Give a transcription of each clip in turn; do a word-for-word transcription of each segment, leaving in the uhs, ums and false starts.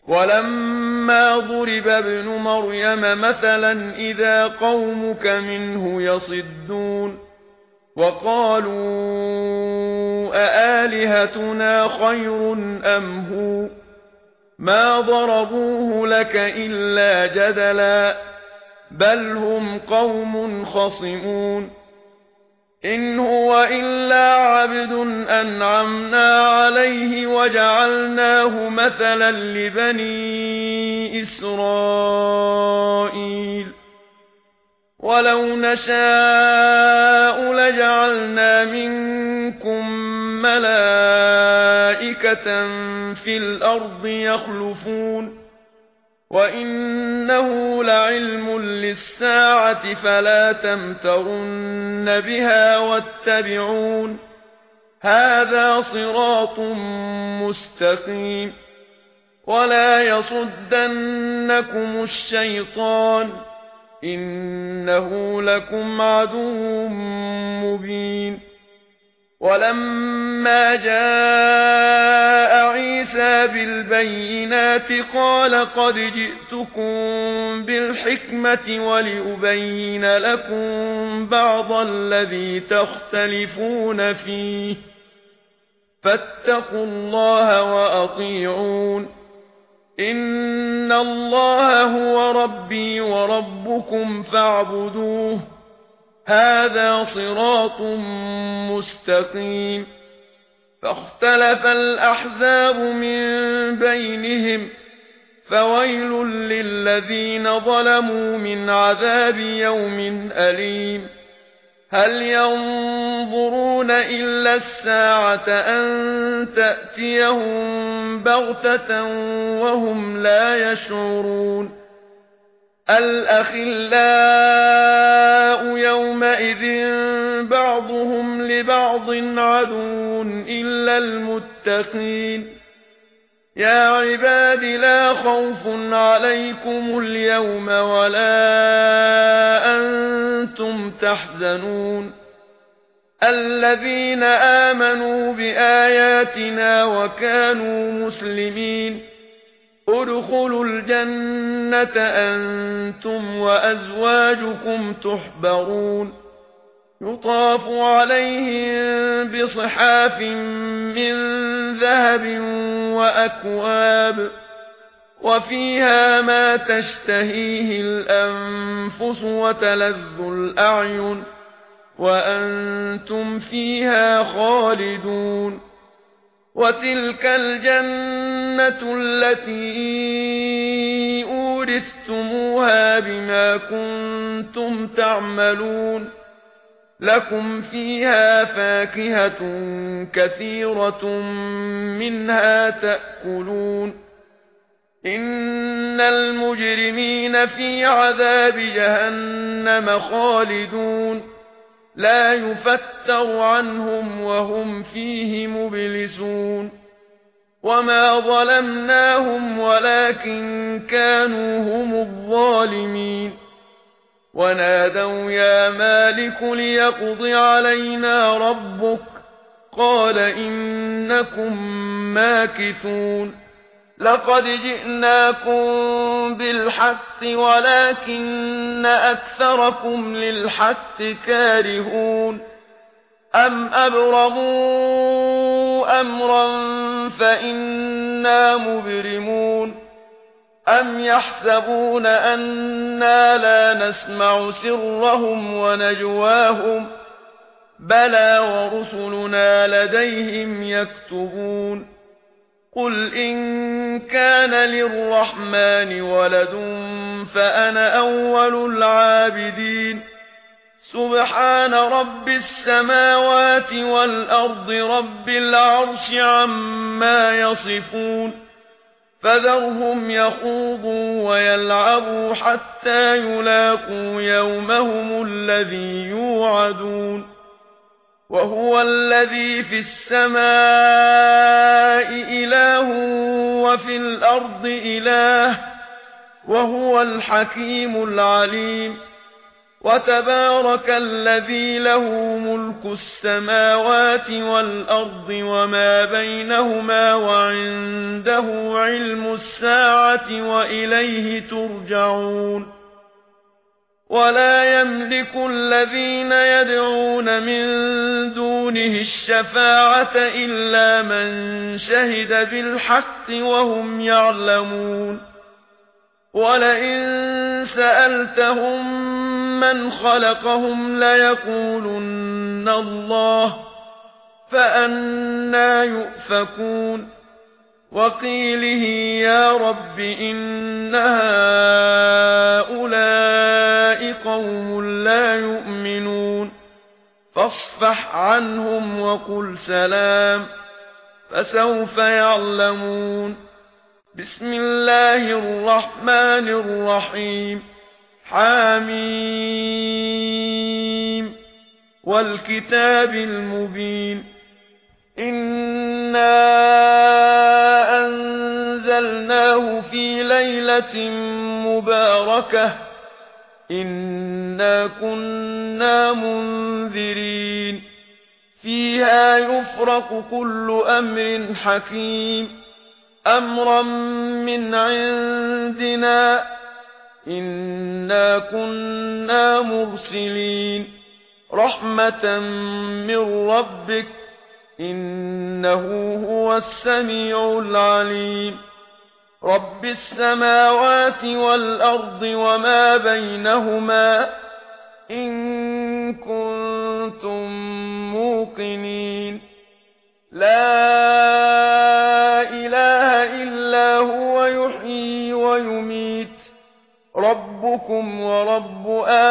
ولما ضرب ابن مريم مثلا إذا قومك منه يصدون وقالوا أآلهتنا خير أم هو ما ضربوه لك إلا جدلا بل هم قوم خصمون إن هو إلا عبد أنعمنا عليه وجعلناه مثلا لبني إسرائيل ولو نشاء لجعلنا منكم ملائكة في الأرض يخلفون وإنه لعلم للساعة فلا تمترن بها واتبعون هذا صراط مستقيم ولا يصدنكم الشيطان إنه لكم عدو مبين ولما جاء عيسى بالبينات قال قد جئتكم بالحكمة ولأبين لكم بعض الذي تختلفون فيه فاتقوا الله وأطيعون إن الله هو ربي وربكم فاعبدوه هذا صراط مستقيم فاختلف الأحزاب من بينهم فويل للذين ظلموا من عذاب يوم أليم هل ينظرون إلا الساعة أن تأتيهم بغتة وهم لا يشعرون الأخلاء يومئذ بعضهم لبعض عدو إلا المتقين يا عباد لا خوف عليكم اليوم ولا أنتم تحزنون الذين آمنوا بآياتنا وكانوا مسلمين ادخلوا الجنة أنتم وأزواجكم تحبرون يطاف عليهم بصحاف من ذهب وأكواب وفيها ما تشتهيه الأنفس وتلذ الأعين وأنتم فيها خالدون وتلك الجنة التي أورثتموها بما كنتم تعملون لكم فيها فاكهة كثيرة منها تأكلون إن المجرمين في عذاب جهنم خالدون لا يفتر عنهم وهم فيه مبلسون وما ظلمناهم ولكن كانوا هم الظالمين ونادوا يا مالك ليقض علينا ربك قال إنكم ماكثون لقد جئناكم بالحق ولكن أكثركم للحق كارهون أم أبرموا أمرا فإنا مبرمون أم يحسبون أننا لا نسمع سرهم ونجواهم بلى ورسلنا لديهم يكتبون قل إن كان للرحمن ولد فأنا أول العابدين سبحان رب السماوات والأرض رب العرش عما يصفون فذرهم يخوضوا ويلعبوا حتى يلاقوا يومهم الذي يوعدون وهو الذي في السماء إله وفي الأرض إله وهو الحكيم العليم وتبارك الذي له ملك السماوات والأرض وما بينهما وعنده علم الساعة وإليه ترجعون ولا يملك الذين يدعون من دونه الشفاعة إلا من شهد بالحق وهم يعلمون ولئن سألتهم من خلقهم ليقولن الله فأنى يؤفكون وقيله يا رب إن هؤلاء قوم لا يؤمنون فاصفح عنهم وقل سلام فسوف يعلمون بسم الله الرحمن الرحيم حميم والكتاب المبين إنا أنزلناه في ليلة مباركة إنا كنا منذرين فيها يفرق كل أمر حكيم أمرا من عندنا إنا كنا مرسلين رحمة من ربك إنه هو السميع العليم رب السماوات والأرض وما بينهما إن كنتم موقنين لا إله إلا هو يحيي ويميت ربكم ورب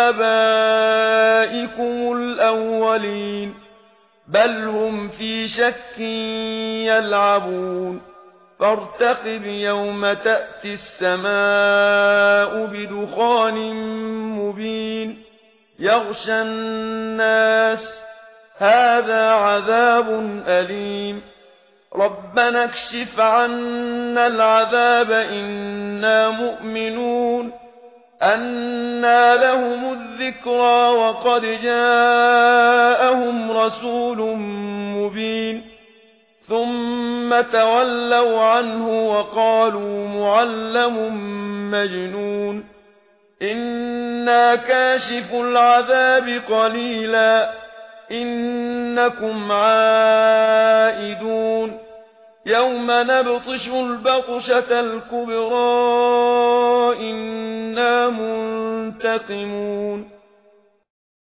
آبائكم الأولين بل هم في شك يلعبون فارتقب يوم تأتي السماء بدخان مبين يغشى الناس هذا عذاب أليم ربنا اكشف عنا العذاب إنا مؤمنون أنى لهم الذكرى وقد جاءهم رسول مبين ثم تولوا عنه وقالوا معلم مجنون إنا كاشف العذاب قليلا إنكم عائدون يوم نبطش البطشة الكبرى إنا منتقمون